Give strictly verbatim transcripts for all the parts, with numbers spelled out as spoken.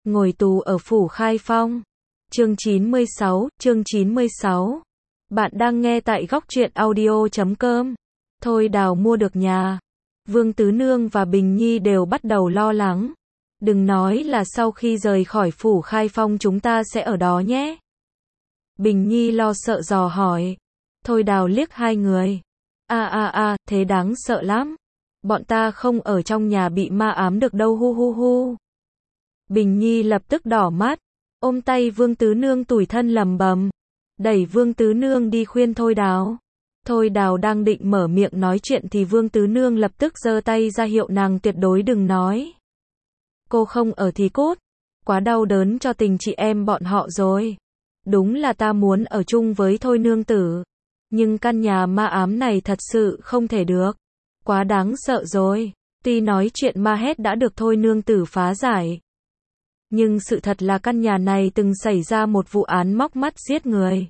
Ngồi tù ở Phủ Khai Phong. Chương chín mươi sáu, chương chín mươi sáu. Bạn đang nghe tại góc truyện audio chấm com. Thôi Đào mua được nhà. Vương Tứ Nương và Bình Nhi đều bắt đầu lo lắng. Đừng nói là sau khi rời khỏi Phủ Khai Phong chúng ta sẽ ở đó nhé. Bình Nhi lo sợ dò hỏi. Thôi Đào liếc hai người. A a a, thế đáng sợ lắm. Bọn ta không ở trong nhà bị ma ám được đâu hu hu hu. Bình Nhi lập tức đỏ mắt, ôm tay Vương Tứ Nương tủi thân lầm bầm, đẩy Vương Tứ Nương đi khuyên Thôi Đào. Thôi Đào đang định mở miệng nói chuyện thì Vương Tứ Nương lập tức giơ tay ra hiệu nàng tuyệt đối đừng nói. Cô không ở thì cút, quá đau đớn cho tình chị em bọn họ rồi. Đúng là ta muốn ở chung với Thôi nương tử, nhưng căn nhà ma ám này thật sự không thể được, quá đáng sợ rồi. Tuy nói chuyện ma hét đã được Thôi nương tử phá giải, nhưng sự thật là căn nhà này từng xảy ra một vụ án móc mắt giết người.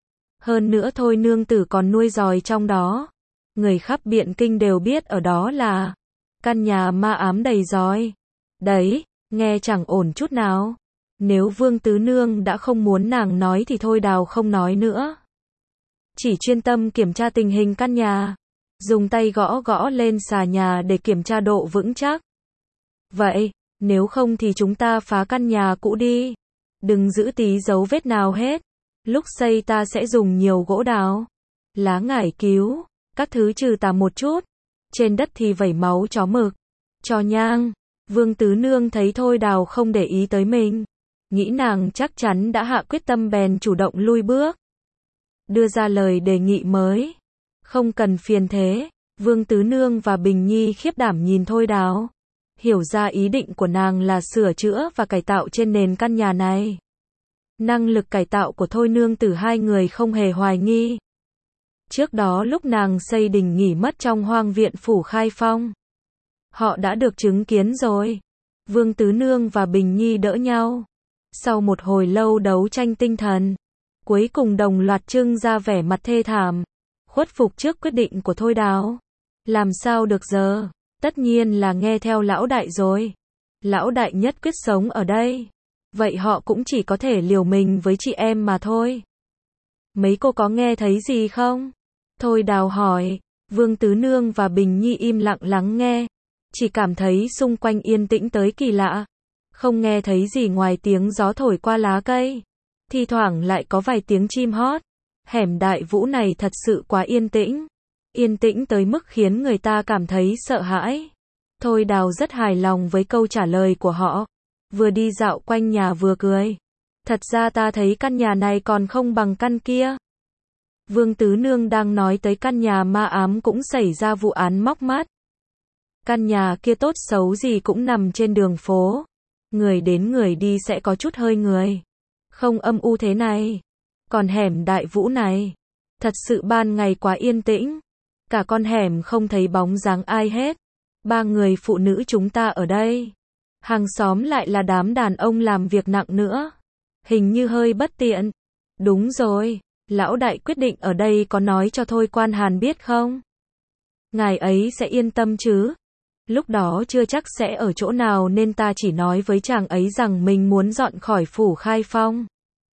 Hơn nữa Thôi nương tử còn nuôi giòi trong đó. Người khắp Biện Kinh đều biết ở đó là căn nhà ma ám đầy giòi. Đấy, nghe chẳng ổn chút nào. Nếu Vương Tứ Nương đã không muốn nàng nói thì Thôi Đào không nói nữa. Chỉ chuyên tâm kiểm tra tình hình căn nhà. Dùng tay gõ gõ lên xà nhà để kiểm tra độ vững chắc. Vậy, nếu không thì chúng ta phá căn nhà cũ đi. Đừng giữ tí dấu vết nào hết. Lúc xây ta sẽ dùng nhiều gỗ đào, lá ngải cứu, các thứ trừ tà một chút. Trên đất thì vẩy máu chó mực, cho nhang. Vương Tứ Nương thấy Thôi Đào không để ý tới mình, nghĩ nàng chắc chắn đã hạ quyết tâm bèn chủ động lui bước, đưa ra lời đề nghị mới. Không cần phiền thế. Vương Tứ Nương và Bình Nhi khiếp đảm nhìn Thôi Đào, hiểu ra ý định của nàng là sửa chữa và cải tạo trên nền căn nhà này. Năng lực cải tạo của Thôi nương tử hai người không hề hoài nghi. Trước đó lúc nàng xây đình nghỉ mất trong hoang viện Phủ Khai Phong, họ đã được chứng kiến rồi. Vương Tứ Nương và Bình Nhi đỡ nhau. Sau một hồi lâu đấu tranh tinh thần, cuối cùng đồng loạt trưng ra vẻ mặt thê thảm, khuất phục trước quyết định của Thôi Đào. Làm sao được giờ? Tất nhiên là nghe theo lão đại rồi. Lão đại nhất quyết sống ở đây. Vậy họ cũng chỉ có thể liều mình với chị em mà thôi. Mấy cô có nghe thấy gì không? Thôi Đào hỏi. Vương Tứ Nương và Bình Nhi im lặng lắng nghe. Chỉ cảm thấy xung quanh yên tĩnh tới kỳ lạ. Không nghe thấy gì ngoài tiếng gió thổi qua lá cây. Thi thoảng lại có vài tiếng chim hót. Hẻm Đại Vũ này thật sự quá yên tĩnh. Yên tĩnh tới mức khiến người ta cảm thấy sợ hãi. Thôi Đào rất hài lòng với câu trả lời của họ. Vừa đi dạo quanh nhà vừa cười. Thật ra ta thấy căn nhà này còn không bằng căn kia. Vương Tứ Nương đang nói tới căn nhà ma ám cũng xảy ra vụ án móc mắt. Căn nhà kia tốt xấu gì cũng nằm trên đường phố. Người đến người đi sẽ có chút hơi người. Không âm u thế này. Còn hẻm Đại Vũ này, thật sự ban ngày quá yên tĩnh. Cả con hẻm không thấy bóng dáng ai hết. Ba người phụ nữ chúng ta ở đây. Hàng xóm lại là đám đàn ông làm việc nặng nữa. Hình như hơi bất tiện. Đúng rồi, lão đại quyết định ở đây có nói cho Thôi Quan Hàn biết không? Ngài ấy sẽ yên tâm chứ? Lúc đó chưa chắc sẽ ở chỗ nào nên ta chỉ nói với chàng ấy rằng mình muốn dọn khỏi Phủ Khai Phong.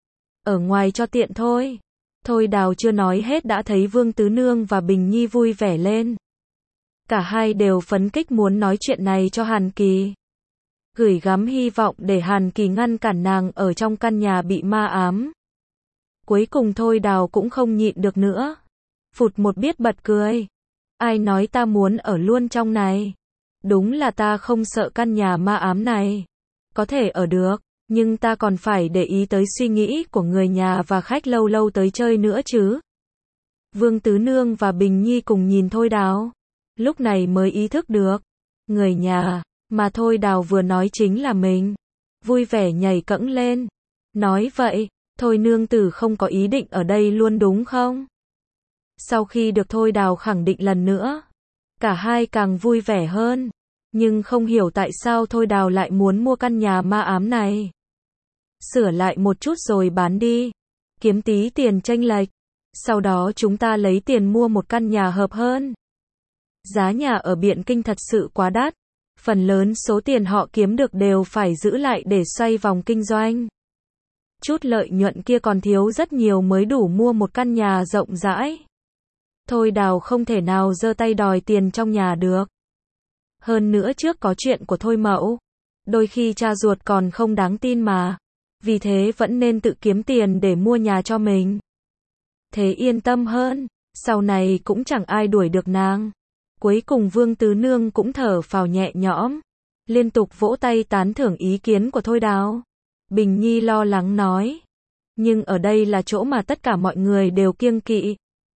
Ở ngoài cho tiện thôi. Thôi Đào chưa nói hết đã thấy Vương Tứ Nương và Bình Nhi vui vẻ lên. Cả hai đều phấn khích muốn nói chuyện này cho Hàn Kỳ. Gửi gắm hy vọng để Hàn Kỳ ngăn cản nàng ở trong căn nhà bị ma ám. Cuối cùng Thôi Đào cũng không nhịn được nữa. Phụt một biết bật cười. Ai nói ta muốn ở luôn trong này? Đúng là ta không sợ căn nhà ma ám này. Có thể ở được, nhưng ta còn phải để ý tới suy nghĩ của người nhà và khách lâu lâu tới chơi nữa chứ. Vương Tứ Nương và Bình Nhi cùng nhìn Thôi Đào. Lúc này mới ý thức được. Người nhà mà Thôi Đào vừa nói chính là mình. Vui vẻ nhảy cẫng lên. Nói vậy, Thôi nương tử không có ý định ở đây luôn đúng không? Sau khi được Thôi Đào khẳng định lần nữa, cả hai càng vui vẻ hơn. Nhưng không hiểu tại sao Thôi Đào lại muốn mua căn nhà ma ám này. Sửa lại một chút rồi bán đi. Kiếm tí tiền chênh lệch. Sau đó chúng ta lấy tiền mua một căn nhà hợp hơn. Giá nhà ở Biện Kinh thật sự quá đắt. Phần lớn số tiền họ kiếm được đều phải giữ lại để xoay vòng kinh doanh. Chút lợi nhuận kia còn thiếu rất nhiều mới đủ mua một căn nhà rộng rãi. Thôi Đào không thể nào giơ tay đòi tiền trong nhà được. Hơn nữa trước có chuyện của Thôi Mậu, đôi khi cha ruột còn không đáng tin mà. Vì thế vẫn nên tự kiếm tiền để mua nhà cho mình. Thế yên tâm hơn, sau này cũng chẳng ai đuổi được nàng. Cuối cùng Vương Tứ Nương cũng thở phào nhẹ nhõm, liên tục vỗ tay tán thưởng ý kiến của Thôi Đào. Bình Nhi lo lắng nói, nhưng ở đây là chỗ mà tất cả mọi người đều kiêng kỵ.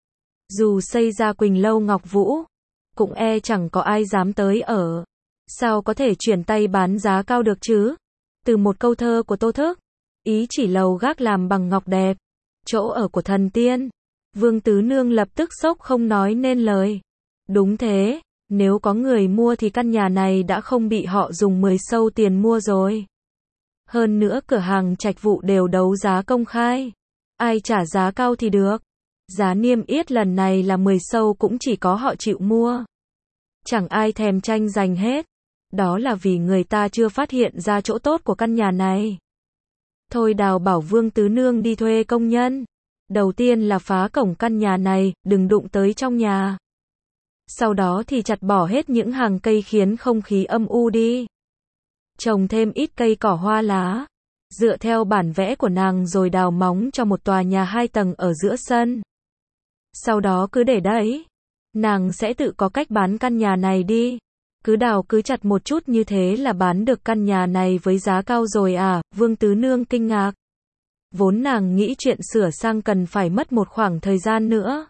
Dù xây ra Quỳnh Lâu Ngọc Vũ, cũng e chẳng có ai dám tới ở. Sao có thể chuyển tay bán giá cao được chứ? Từ một câu thơ của Tô Thức, ý chỉ lầu gác làm bằng ngọc đẹp, chỗ ở của thần tiên. Vương Tứ Nương lập tức sốc không nói nên lời. Đúng thế, nếu có người mua thì căn nhà này đã không bị họ dùng mười sâu tiền mua rồi. Hơn nữa cửa hàng trạch vụ đều đấu giá công khai. Ai trả giá cao thì được. Giá niêm yết lần này là mười sâu cũng chỉ có họ chịu mua. Chẳng ai thèm tranh giành hết. Đó là vì người ta chưa phát hiện ra chỗ tốt của căn nhà này. Thôi Đào bảo Vương Tứ Nương đi thuê công nhân. Đầu tiên là phá cổng căn nhà này, đừng đụng tới trong nhà. Sau đó thì chặt bỏ hết những hàng cây khiến không khí âm u đi. Trồng thêm ít cây cỏ hoa lá. Dựa theo bản vẽ của nàng rồi đào móng cho một tòa nhà hai tầng ở giữa sân. Sau đó cứ để đấy. Nàng sẽ tự có cách bán căn nhà này đi. Cứ đào cứ chặt một chút như thế là bán được căn nhà này với giá cao rồi à? Vương Tứ Nương kinh ngạc. Vốn nàng nghĩ chuyện sửa sang cần phải mất một khoảng thời gian nữa.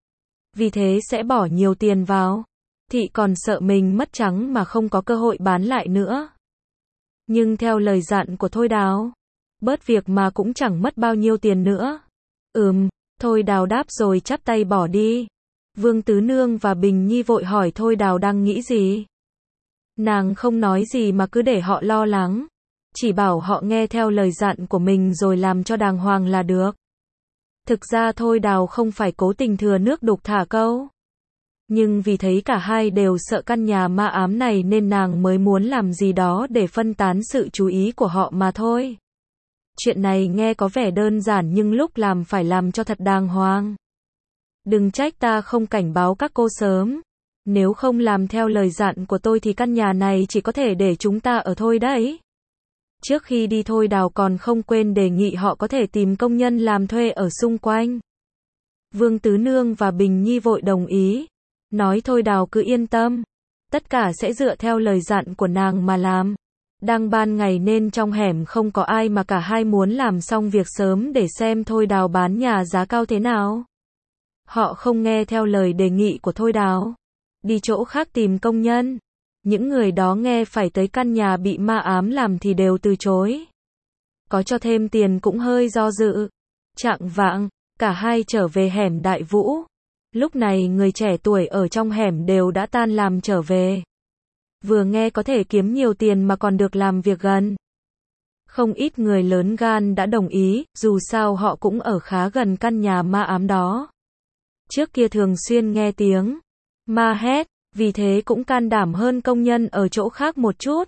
Vì thế sẽ bỏ nhiều tiền vào. Thị còn sợ mình mất trắng mà không có cơ hội bán lại nữa. Nhưng theo lời dặn của Thôi Đào, bớt việc mà cũng chẳng mất bao nhiêu tiền nữa. Ừm, Thôi Đào đáp rồi chắp tay bỏ đi. Vương Tứ Nương và Bình Nhi vội hỏi Thôi Đào đang nghĩ gì. Nàng không nói gì mà cứ để họ lo lắng. Chỉ bảo họ nghe theo lời dặn của mình rồi làm cho đàng hoàng là được. Thực ra Thôi Đào không phải cố tình thừa nước đục thả câu. Nhưng vì thấy cả hai đều sợ căn nhà ma ám này nên nàng mới muốn làm gì đó để phân tán sự chú ý của họ mà thôi. Chuyện này nghe có vẻ đơn giản nhưng lúc làm phải làm cho thật đàng hoàng. Đừng trách ta không cảnh báo các cô sớm. Nếu không làm theo lời dặn của tôi thì căn nhà này chỉ có thể để chúng ta ở thôi đấy. Trước khi đi Thôi Đào còn không quên đề nghị họ có thể tìm công nhân làm thuê ở xung quanh. Vương Tứ Nương và Bình Nhi vội đồng ý. Nói Thôi Đào cứ yên tâm. Tất cả sẽ dựa theo lời dặn của nàng mà làm. Đang ban ngày nên trong hẻm không có ai mà cả hai muốn làm xong việc sớm để xem Thôi Đào bán nhà giá cao thế nào. Họ không nghe theo lời đề nghị của Thôi Đào. Đi chỗ khác tìm công nhân. Những người đó nghe phải tới căn nhà bị ma ám làm thì đều từ chối. Có cho thêm tiền cũng hơi do dự. Chạng vạng, cả hai trở về hẻm Đại Vũ. Lúc này người trẻ tuổi ở trong hẻm đều đã tan làm trở về. Vừa nghe có thể kiếm nhiều tiền mà còn được làm việc gần. Không ít người lớn gan đã đồng ý, dù sao họ cũng ở khá gần căn nhà ma ám đó. Trước kia thường xuyên nghe tiếng ma hét, vì thế cũng can đảm hơn công nhân ở chỗ khác một chút.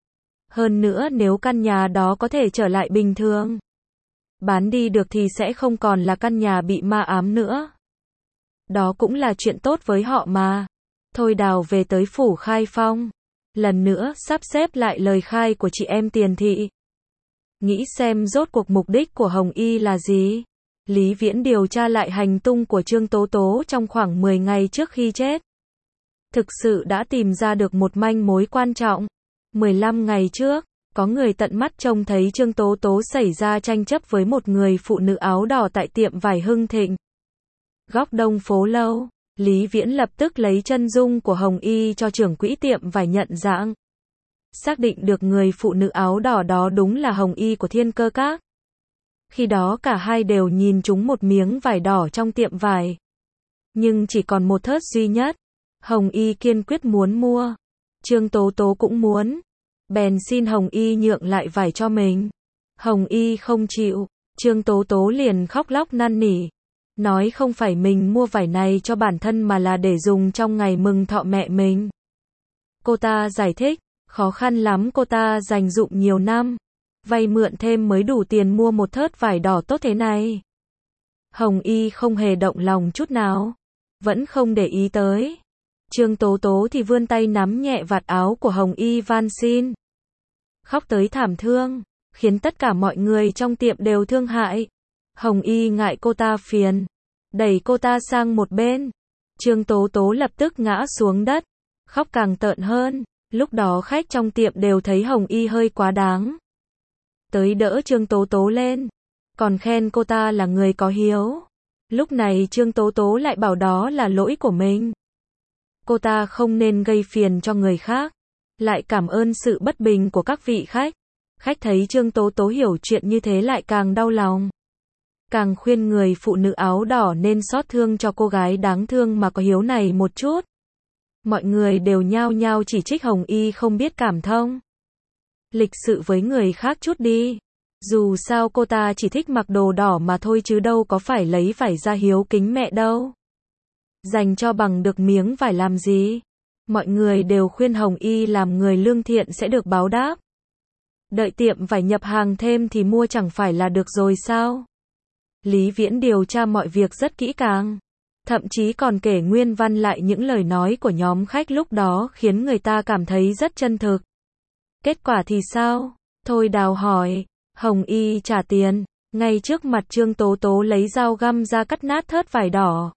Hơn nữa nếu căn nhà đó có thể trở lại bình thường, bán đi được thì sẽ không còn là căn nhà bị ma ám nữa. Đó cũng là chuyện tốt với họ mà. Thôi Đào về tới phủ Khai Phong. Lần nữa sắp xếp lại lời khai của chị em Tiền Thị. Nghĩ xem rốt cuộc mục đích của Hồng Y là gì. Lý Viễn điều tra lại hành tung của Trương Tố Tố trong khoảng mười ngày trước khi chết. Thực sự đã tìm ra được một manh mối quan trọng. mười lăm ngày trước, có người tận mắt trông thấy Trương Tố Tố xảy ra tranh chấp với một người phụ nữ áo đỏ tại tiệm vải Hưng Thịnh. Góc Đông phố Lâu, Lý Viễn lập tức lấy chân dung của Hồng Y cho trưởng quỹ tiệm vải nhận dạng. Xác định được người phụ nữ áo đỏ đó đúng là Hồng Y của Thiên Cơ Các. Khi đó cả hai đều nhìn trúng một miếng vải đỏ trong tiệm vải. Nhưng chỉ còn một thớt duy nhất. Hồng Y kiên quyết muốn mua. Trương Tố Tố cũng muốn. Bèn xin Hồng Y nhượng lại vải cho mình. Hồng Y không chịu. Trương Tố Tố liền khóc lóc năn nỉ. Nói không phải mình mua vải này cho bản thân mà là để dùng trong ngày mừng thọ mẹ mình. Cô ta giải thích, Khó khăn lắm cô ta dành dụm nhiều năm, vay mượn thêm mới đủ tiền mua một thớt vải đỏ tốt thế này. Hồng Y không hề động lòng chút nào, vẫn không để ý tới. Trương Tố Tố thì vươn tay nắm nhẹ vạt áo của Hồng Y van xin. Khóc tới thảm thương, khiến tất cả mọi người trong tiệm đều thương hại. Hồng Y ngại cô ta phiền, đẩy cô ta sang một bên. Trương Tố Tố lập tức ngã xuống đất, khóc càng tợn hơn. Lúc đó khách trong tiệm đều thấy Hồng Y hơi quá đáng. Tới đỡ Trương Tố Tố lên, còn khen cô ta là người có hiếu. Lúc này Trương Tố Tố lại bảo đó là lỗi của mình. Cô ta không nên gây phiền cho người khác, lại cảm ơn sự bất bình của các vị khách. Khách thấy Trương Tố Tố hiểu chuyện như thế lại càng đau lòng. Càng khuyên người phụ nữ áo đỏ nên xót thương cho cô gái đáng thương mà có hiếu này một chút. Mọi người đều nhao nhao chỉ trích Hồng Y không biết cảm thông. Lịch sự với người khác chút đi. Dù sao cô ta chỉ thích mặc đồ đỏ mà thôi chứ đâu có phải lấy vải ra hiếu kính mẹ đâu. Dành cho bằng được miếng vải làm gì? Mọi người đều khuyên Hồng Y làm người lương thiện sẽ được báo đáp. Đợi tiệm vải nhập hàng thêm thì mua chẳng phải là được rồi sao? Lý Viễn điều tra mọi việc rất kỹ càng. Thậm chí còn kể nguyên văn lại những lời nói của nhóm khách lúc đó khiến người ta cảm thấy rất chân thực. Kết quả thì sao? Thôi Đào hỏi. Hồng Y trả tiền, ngay trước mặt Trương Tố Tố lấy dao găm ra cắt nát thớt vải đỏ.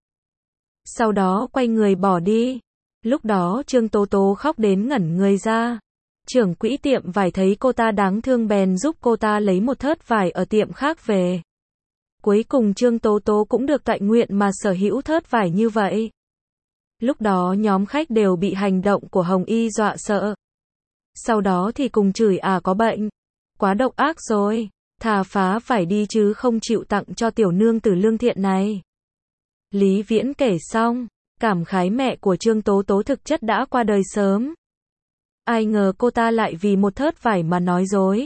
Sau đó quay người bỏ đi. Lúc đó Trương Tố Tố khóc đến ngẩn người ra. Trưởng quỹ tiệm vải thấy cô ta đáng thương bèn giúp cô ta lấy một thớt vải ở tiệm khác về. Cuối cùng Trương Tố Tố cũng được tọa nguyện mà sở hữu thớt vải như vậy. Lúc đó nhóm khách đều bị hành động của Hồng Y dọa sợ. Sau đó thì cùng chửi à có bệnh. Quá độc ác rồi. Thà phá phải đi chứ không chịu tặng cho tiểu nương tử lương thiện này. Lý Viễn kể xong, cảm khái mẹ của Trương Tố Tố thực chất đã qua đời sớm. Ai ngờ cô ta lại vì một thớt vải mà nói dối.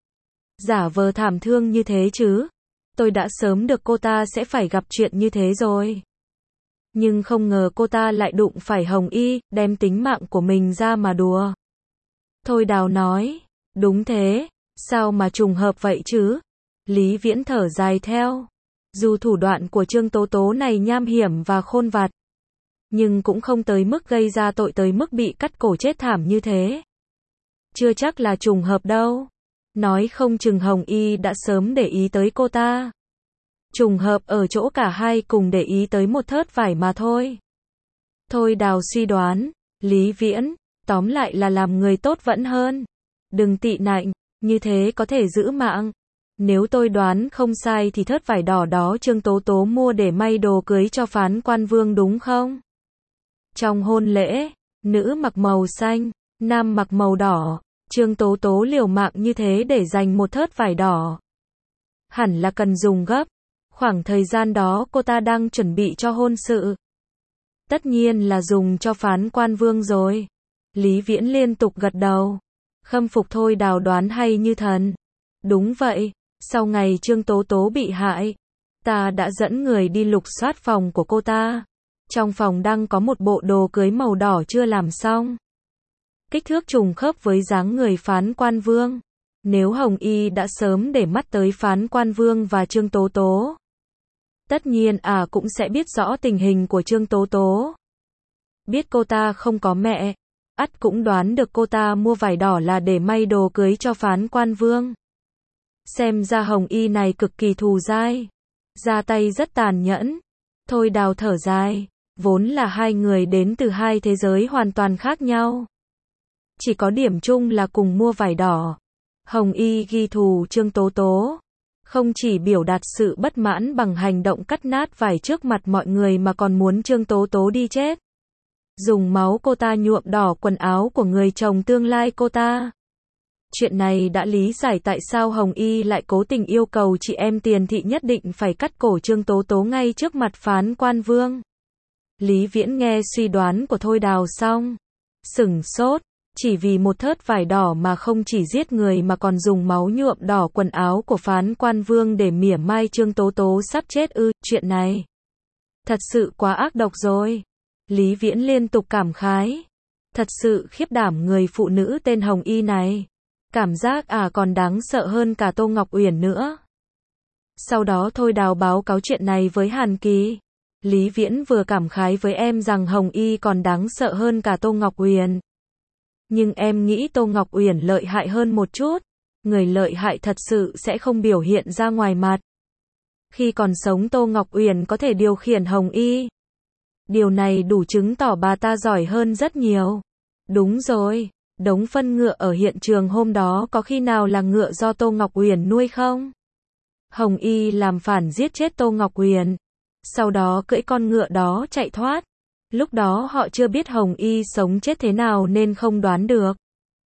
Giả vờ thảm thương như thế chứ. Tôi đã sớm được cô ta sẽ phải gặp chuyện như thế rồi. Nhưng không ngờ cô ta lại đụng phải Hồng Y, đem tính mạng của mình ra mà đùa. Thôi Đào nói, đúng thế, sao mà trùng hợp vậy chứ? Lý Viễn thở dài theo. Dù thủ đoạn của Trương Tố Tố này nham hiểm và khôn vặt, nhưng cũng không tới mức gây ra tội tới mức bị cắt cổ chết thảm như thế. Chưa chắc là trùng hợp đâu. Nói không chừng Hồng Y đã sớm để ý tới cô ta. Trùng hợp ở chỗ cả hai cùng để ý tới một thớt vải mà thôi. Thôi Đào suy đoán, Lý Viễn, tóm lại là làm người tốt vẫn hơn. Đừng tị nạnh, như thế có thể giữ mạng. Nếu tôi đoán không sai thì thớt vải đỏ đó Trương Tố Tố mua để may đồ cưới cho phán quan vương đúng không? Trong hôn lễ, nữ mặc màu xanh, nam mặc màu đỏ. Trương Tố Tố liều mạng như thế để giành một thớt vải đỏ. Hẳn là cần dùng gấp. Khoảng thời gian đó cô ta đang chuẩn bị cho hôn sự. Tất nhiên là dùng cho phán quan vương rồi. Lý Viễn liên tục gật đầu. Khâm phục Thôi Đào đoán hay như thần. Đúng vậy, sau ngày Trương Tố Tố bị hại, ta đã dẫn người đi lục soát phòng của cô ta. Trong phòng đang có một bộ đồ cưới màu đỏ chưa làm xong. Kích thước trùng khớp với dáng người phán quan vương. Nếu Hồng Y đã sớm để mắt tới phán quan vương và Trương Tố Tố, tất nhiên à cũng sẽ biết rõ tình hình của Trương Tố Tố. Biết cô ta không có mẹ, ắt cũng đoán được cô ta mua vải đỏ là để may đồ cưới cho phán quan vương. Xem ra Hồng Y này cực kỳ thù dai, ra tay rất tàn nhẫn. Thôi Đào thở dài, vốn là hai người đến từ hai thế giới hoàn toàn khác nhau. Chỉ có điểm chung là cùng mua vải đỏ. Hồng Y ghi thù Trương Tố Tố, không chỉ biểu đạt sự bất mãn bằng hành động cắt nát vải trước mặt mọi người mà còn muốn Trương Tố Tố đi chết. Dùng máu cô ta nhuộm đỏ quần áo của người chồng tương lai cô ta. Chuyện này đã lý giải tại sao Hồng Y lại cố tình yêu cầu chị em Tiền Thị nhất định phải cắt cổ Trương Tố Tố ngay trước mặt phán quan vương. Lý Viễn nghe suy đoán của Thôi Đào xong, sửng sốt. Chỉ vì một thớt vải đỏ mà không chỉ giết người mà còn dùng máu nhuộm đỏ quần áo của phán quan vương để mỉa mai Trương Tố Tố sắp chết ư, chuyện này thật sự quá ác độc rồi. Lý Viễn liên tục cảm khái. Thật sự khiếp đảm người phụ nữ tên Hồng Y này. Cảm giác à còn đáng sợ hơn cả Tô Ngọc Uyển nữa. Sau đó Thôi Đào báo cáo chuyện này với Hàn Kỳ. Lý Viễn vừa cảm khái với em rằng Hồng Y còn đáng sợ hơn cả Tô Ngọc Uyển. Nhưng em nghĩ Tô Ngọc Uyển lợi hại hơn một chút. Người lợi hại thật sự sẽ không biểu hiện ra ngoài mặt. Khi còn sống Tô Ngọc Uyển có thể điều khiển Hồng Y. Điều này đủ chứng tỏ bà ta giỏi hơn rất nhiều. Đúng rồi, đống phân ngựa ở hiện trường hôm đó có khi nào là ngựa do Tô Ngọc Uyển nuôi không? Hồng Y làm phản giết chết Tô Ngọc Uyển. Sau đó cưỡi con ngựa đó chạy thoát. Lúc đó họ chưa biết Hồng Y sống chết thế nào nên không đoán được.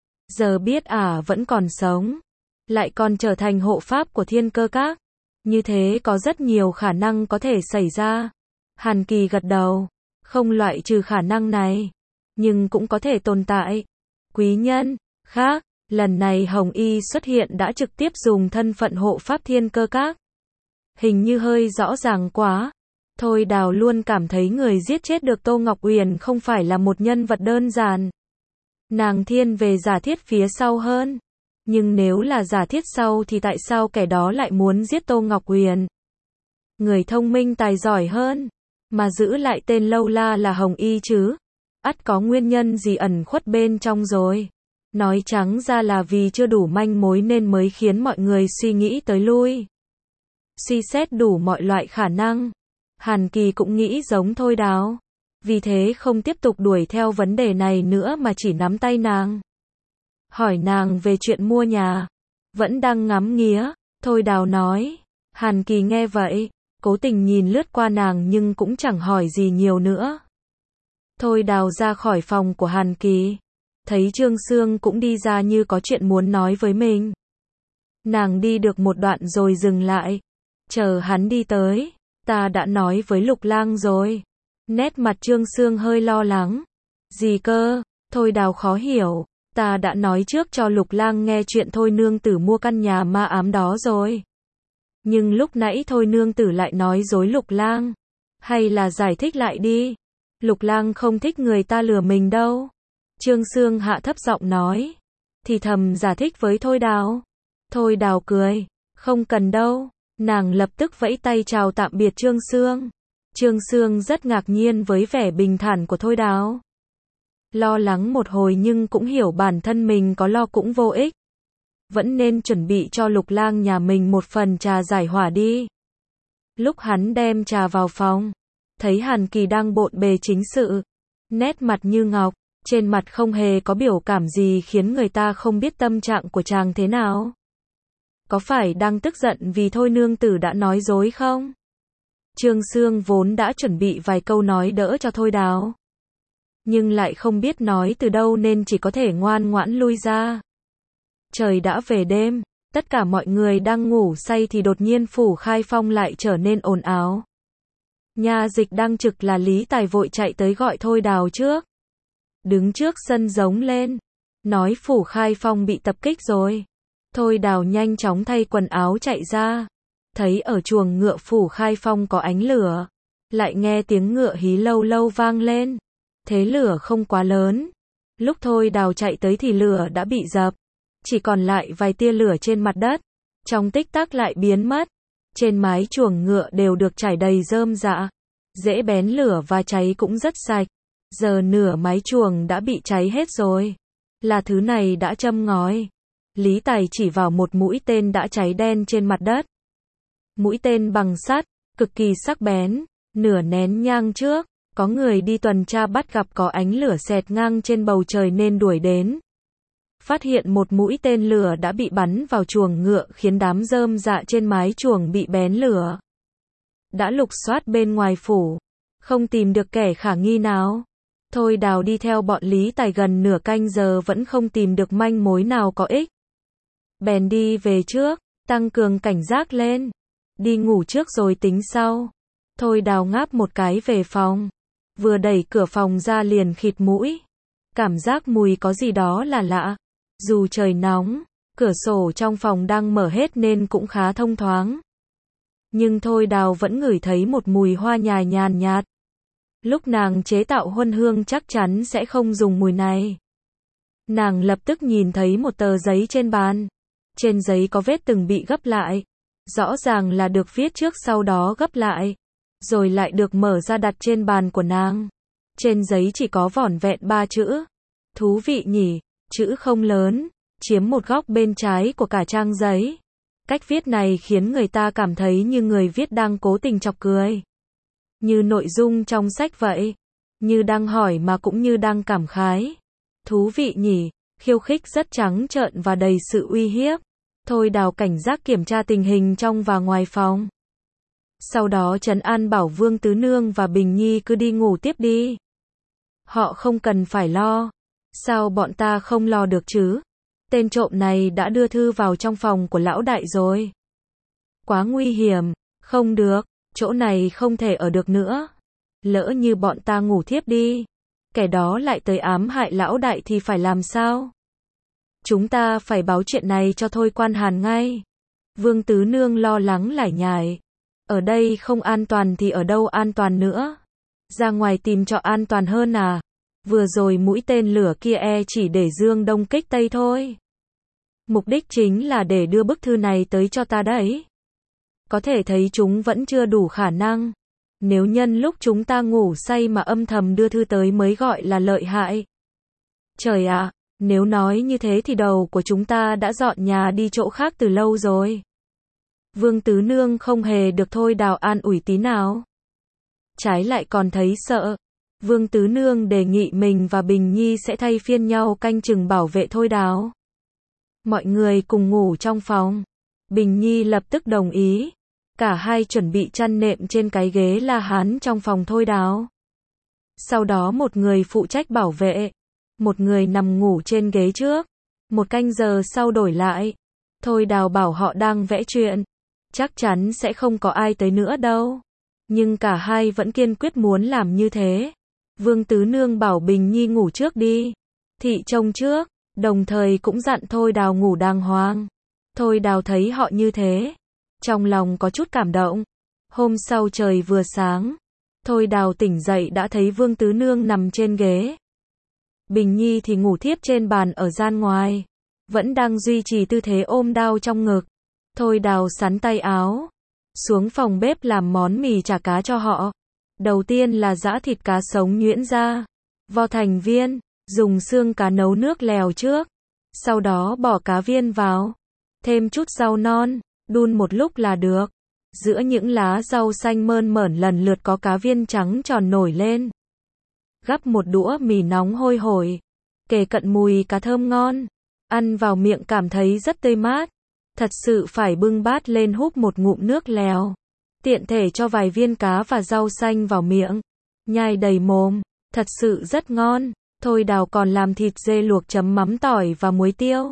Giờ biết à vẫn còn sống. Lại còn trở thành hộ pháp của Thiên Cơ Các. Như thế có rất nhiều khả năng có thể xảy ra. Hàn Kỳ gật đầu. Không loại trừ khả năng này. Nhưng cũng có thể tồn tại. Quý nhân khác, lần này Hồng Y xuất hiện đã trực tiếp dùng thân phận hộ pháp Thiên Cơ Các. Hình như hơi rõ ràng quá. Thôi Đào luôn cảm thấy người giết chết được Tô Ngọc Uyển không phải là một nhân vật đơn giản. Nàng thiên về giả thiết phía sau hơn. Nhưng nếu là giả thiết sau thì tại sao kẻ đó lại muốn giết Tô Ngọc Uyển? Người thông minh tài giỏi hơn, mà giữ lại tên lâu la là Hồng Y chứ? Ắt có nguyên nhân gì ẩn khuất bên trong rồi. Nói trắng ra là vì chưa đủ manh mối nên mới khiến mọi người suy nghĩ tới lui. Suy xét đủ mọi loại khả năng. Hàn Kỳ cũng nghĩ giống Thôi Đào. Vì thế không tiếp tục đuổi theo vấn đề này nữa mà chỉ nắm tay nàng. Hỏi nàng về chuyện mua nhà. Vẫn đang ngắm nghía, Thôi Đào nói. Hàn Kỳ nghe vậy, cố tình nhìn lướt qua nàng nhưng cũng chẳng hỏi gì nhiều nữa. Thôi Đào ra khỏi phòng của Hàn Kỳ. Thấy Trương Sương cũng đi ra như có chuyện muốn nói với mình. Nàng đi được một đoạn rồi dừng lại. Chờ hắn đi tới. Ta đã nói với Lục Lang rồi. Nét mặt Trương Sương hơi lo lắng. Gì cơ? Thôi Đào khó hiểu. Ta đã nói trước cho Lục Lang nghe chuyện Thôi nương tử mua căn nhà ma ám đó rồi. Nhưng lúc nãy Thôi nương tử lại nói dối Lục Lang. Hay là giải thích lại đi. Lục Lang không thích người ta lừa mình đâu. Trương Sương hạ thấp giọng nói. Thì thầm giải thích với Thôi Đào. Thôi Đào cười. Không cần đâu. Nàng lập tức vẫy tay chào tạm biệt Trương Sương. Trương Sương rất ngạc nhiên với vẻ bình thản của Thôi Đào. Lo lắng một hồi nhưng cũng hiểu bản thân mình có lo cũng vô ích. Vẫn nên chuẩn bị cho Lục Lang nhà mình một phần trà giải hỏa đi. Lúc hắn đem trà vào phòng, thấy Hàn Kỳ đang bộn bề chính sự. Nét mặt như ngọc, trên mặt không hề có biểu cảm gì khiến người ta không biết tâm trạng của chàng thế nào. Có phải đang tức giận vì Thôi nương tử đã nói dối không? Trương Sương vốn đã chuẩn bị vài câu nói đỡ cho Thôi Đào. Nhưng lại không biết nói từ đâu nên chỉ có thể ngoan ngoãn lui ra. Trời đã về đêm, tất cả mọi người đang ngủ say thì đột nhiên phủ Khai Phong lại trở nên ồn ào. Nha dịch đang trực là Lý Tài vội chạy tới gọi Thôi Đào trước. Đứng trước sân giống lên, nói phủ Khai Phong bị tập kích rồi. Thôi Đào nhanh chóng thay quần áo chạy ra. Thấy ở chuồng ngựa phủ Khai Phong có ánh lửa. Lại nghe tiếng ngựa hí lâu lâu vang lên. Thế lửa không quá lớn. Lúc Thôi Đào chạy tới thì lửa đã bị dập. Chỉ còn lại vài tia lửa trên mặt đất. Trong tích tắc lại biến mất. Trên mái chuồng ngựa đều được trải đầy rơm rạ. Dễ bén lửa và cháy cũng rất sạch. Giờ nửa mái chuồng đã bị cháy hết rồi. Là thứ này đã châm ngòi. Lý Tài chỉ vào một mũi tên đã cháy đen trên mặt đất. Mũi tên bằng sắt, cực kỳ sắc bén. Nửa nén nhang trước, có người đi tuần tra bắt gặp có ánh lửa xẹt ngang trên bầu trời nên đuổi đến. Phát hiện một mũi tên lửa đã bị bắn vào chuồng ngựa khiến đám rơm rạ trên mái chuồng bị bén lửa. Đã lục soát bên ngoài phủ, không tìm được kẻ khả nghi nào. Thôi Đào đi theo bọn Lý Tài gần nửa canh giờ vẫn không tìm được manh mối nào có ích. Bèn đi về trước, tăng cường cảnh giác lên. Đi ngủ trước rồi tính sau. Thôi Đào ngáp một cái về phòng. Vừa đẩy cửa phòng ra liền khịt mũi. Cảm giác mùi có gì đó là lạ. Dù trời nóng, cửa sổ trong phòng đang mở hết nên cũng khá thông thoáng. Nhưng Thôi Đào vẫn ngửi thấy một mùi hoa nhài nhàn nhạt. Lúc nàng chế tạo huân hương chắc chắn sẽ không dùng mùi này. Nàng lập tức nhìn thấy một tờ giấy trên bàn. Trên giấy có vết từng bị gấp lại. Rõ ràng là được viết trước sau đó gấp lại. Rồi lại được mở ra đặt trên bàn của nàng. Trên giấy chỉ có vỏn vẹn ba chữ. Thú vị nhỉ, chữ không lớn, chiếm một góc bên trái của cả trang giấy. Cách viết này khiến người ta cảm thấy như người viết đang cố tình chọc cười. Như nội dung trong sách vậy. Như đang hỏi mà cũng như đang cảm khái. Thú vị nhỉ, khiêu khích rất trắng trợn và đầy sự uy hiếp. Thôi Đào cảnh giác kiểm tra tình hình trong và ngoài phòng. Sau đó trấn an bảo Vương Tứ Nương và Bình Nhi cứ đi ngủ tiếp đi. Họ không cần phải lo. Sao bọn ta không lo được chứ? Tên trộm này đã đưa thư vào trong phòng của lão đại rồi. Quá nguy hiểm, không được, chỗ này không thể ở được nữa. Lỡ như bọn ta ngủ thiếp đi, kẻ đó lại tới ám hại lão đại thì phải làm sao? Chúng ta phải báo chuyện này cho Thôi Quan Hàn ngay. Vương Tứ Nương lo lắng lải nhải. Ở đây không an toàn thì ở đâu an toàn nữa? Ra ngoài tìm cho an toàn hơn à? Vừa rồi mũi tên lửa kia e chỉ để dương đông kích tây thôi. Mục đích chính là để đưa bức thư này tới cho ta đấy. Có thể thấy chúng vẫn chưa đủ khả năng. Nếu nhân lúc chúng ta ngủ say mà âm thầm đưa thư tới mới gọi là lợi hại. Trời ạ, nếu nói như thế thì đầu của chúng ta đã dọn nhà đi chỗ khác từ lâu rồi. Vương Tứ Nương không hề được Thôi Đào an ủi tí nào. Trái lại còn thấy sợ. Vương Tứ Nương đề nghị mình và Bình Nhi sẽ thay phiên nhau canh chừng bảo vệ Thôi Đào. Mọi người cùng ngủ trong phòng. Bình Nhi lập tức đồng ý. Cả hai chuẩn bị chăn nệm trên cái ghế La Hán trong phòng Thôi Đào. Sau đó một người phụ trách bảo vệ. Một người nằm ngủ trên ghế trước. Một canh giờ sau đổi lại. Thôi Đào bảo họ đang vẽ chuyện. Chắc chắn sẽ không có ai tới nữa đâu. Nhưng cả hai vẫn kiên quyết muốn làm như thế. Vương Tứ Nương bảo Bình Nhi ngủ trước đi. Thị trông trước. Đồng thời cũng dặn Thôi Đào ngủ đàng hoàng. Thôi Đào thấy họ như thế. Trong lòng có chút cảm động. Hôm sau trời vừa sáng. Thôi Đào tỉnh dậy đã thấy Vương Tứ Nương nằm trên ghế. Bình Nhi thì ngủ thiếp trên bàn ở gian ngoài. Vẫn đang duy trì tư thế ôm đao trong ngực. Thôi Đào sắn tay áo. Xuống phòng bếp làm món mì chả cá cho họ. Đầu tiên là giã thịt cá sống nhuyễn ra. Vo thành viên. Dùng xương cá nấu nước lèo trước. Sau đó bỏ cá viên vào. Thêm chút rau non. Đun một lúc là được. Giữa những lá rau xanh mơn mởn lần lượt có cá viên trắng tròn nổi lên. Gắp một đũa mì nóng hôi hổi. Kề cận mùi cá thơm ngon. Ăn vào miệng cảm thấy rất tươi mát. Thật sự phải bưng bát lên húp một ngụm nước lèo. Tiện thể cho vài viên cá và rau xanh vào miệng. Nhai đầy mồm. Thật sự rất ngon. Thôi Đào còn làm thịt dê luộc chấm mắm tỏi và muối tiêu.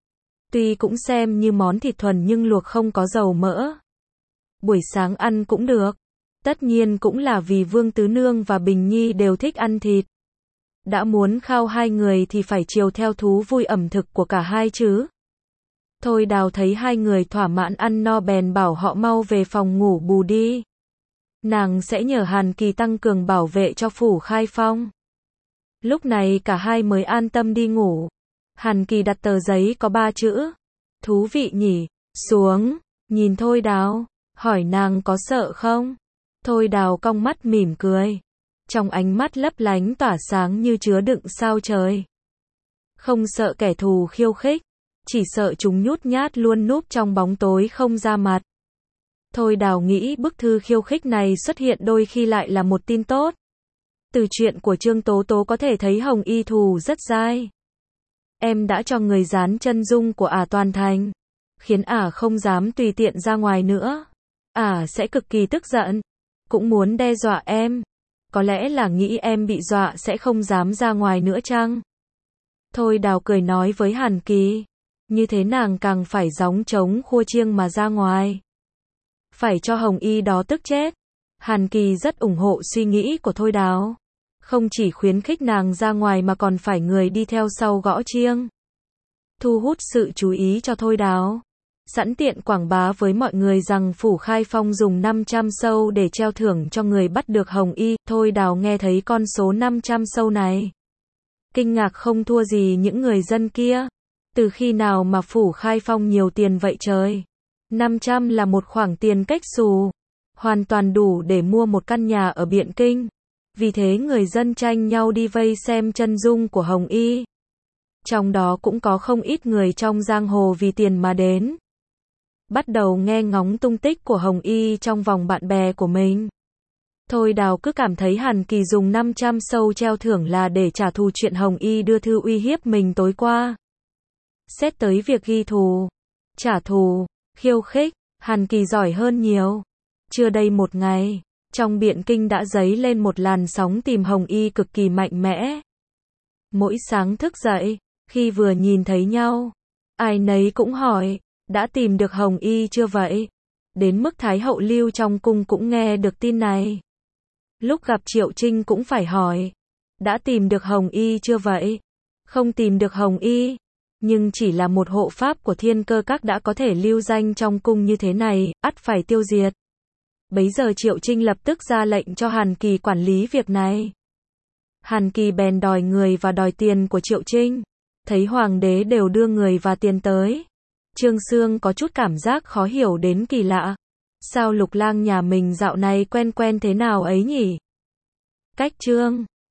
Tuy cũng xem như món thịt thuần nhưng luộc không có dầu mỡ. Buổi sáng ăn cũng được. Tất nhiên cũng là vì Vương Tứ Nương và Bình Nhi đều thích ăn thịt. Đã muốn khao hai người thì phải chiều theo thú vui ẩm thực của cả hai chứ. Thôi Đào thấy hai người thỏa mãn ăn no bèn bảo họ mau về phòng ngủ bù đi. Nàng sẽ nhờ Hàn Kỳ tăng cường bảo vệ cho phủ Khai Phong. Lúc này cả hai mới an tâm đi ngủ. Hàn Kỳ đặt tờ giấy có ba chữ. Thú vị nhỉ, xuống, nhìn Thôi Đào, hỏi nàng có sợ không? Thôi Đào cong mắt mỉm cười. Trong ánh mắt lấp lánh tỏa sáng như chứa đựng sao trời. Không sợ kẻ thù khiêu khích, chỉ sợ chúng nhút nhát luôn núp trong bóng tối không ra mặt. Thôi Đào nghĩ bức thư khiêu khích này xuất hiện đôi khi lại là một tin tốt. Từ chuyện của Trương Tố Tố có thể thấy Hồng Y thù rất dai. Em đã cho người dán chân dung của ả toàn thành, khiến ả không dám tùy tiện ra ngoài nữa. Ả sẽ cực kỳ tức giận, cũng muốn đe dọa em. Có lẽ là nghĩ em bị dọa sẽ không dám ra ngoài nữa chăng? Thôi Đào cười nói với Hàn Kỳ, như thế nàng càng phải gióng trống khua chiêng mà ra ngoài. Phải cho Hồng Y đó tức chết. Hàn Kỳ rất ủng hộ suy nghĩ của Thôi Đào. Không chỉ khuyến khích nàng ra ngoài mà còn phải người đi theo sau gõ chiêng. Thu hút sự chú ý cho Thôi Đào. sẵn tiện quảng bá với mọi người rằng Phủ Khai Phong dùng năm trăm sâu để treo thưởng cho người bắt được Hồng Y. Thôi Đào nghe thấy con số năm trăm sâu này, kinh ngạc không thua gì những người dân kia. Từ khi nào mà Phủ Khai Phong nhiều tiền vậy trời? năm trăm là một khoản tiền cách xù, hoàn toàn đủ để mua một căn nhà ở Biện Kinh. Vì thế người dân tranh nhau đi vây xem chân dung của Hồng Y. Trong đó cũng có không ít người trong giang hồ vì tiền mà đến, bắt đầu nghe ngóng tung tích của Hồng Y trong vòng bạn bè của mình. Thôi Đào cứ cảm thấy Hàn Kỳ dùng năm trăm sâu treo thưởng là để trả thù chuyện Hồng Y đưa thư uy hiếp mình tối qua. Xét tới việc ghi thù, trả thù, khiêu khích, Hàn Kỳ giỏi hơn nhiều. Chưa đầy một ngày, trong Biện Kinh đã dấy lên một làn sóng tìm Hồng Y cực kỳ mạnh mẽ. Mỗi sáng thức dậy, khi vừa nhìn thấy nhau, ai nấy cũng hỏi, đã tìm được Hồng Y chưa vậy? Đến mức Thái hậu Lưu trong cung cũng nghe được tin này. Lúc gặp Triệu Trinh cũng phải hỏi, đã tìm được Hồng Y chưa vậy? Không tìm được Hồng Y, nhưng chỉ là một hộ pháp của Thiên Cơ Các đã có thể lưu danh trong cung như thế này, ắt phải tiêu diệt. Bấy giờ Triệu Trinh lập tức ra lệnh cho Hàn Kỳ quản lý việc này. Hàn Kỳ bèn đòi người và đòi tiền của Triệu Trinh. Thấy hoàng đế đều đưa người và tiền tới, Trương Xương có chút cảm giác khó hiểu đến kỳ lạ. Sao Lục Lang nhà mình dạo này quen quen thế nào ấy nhỉ? Cách Trương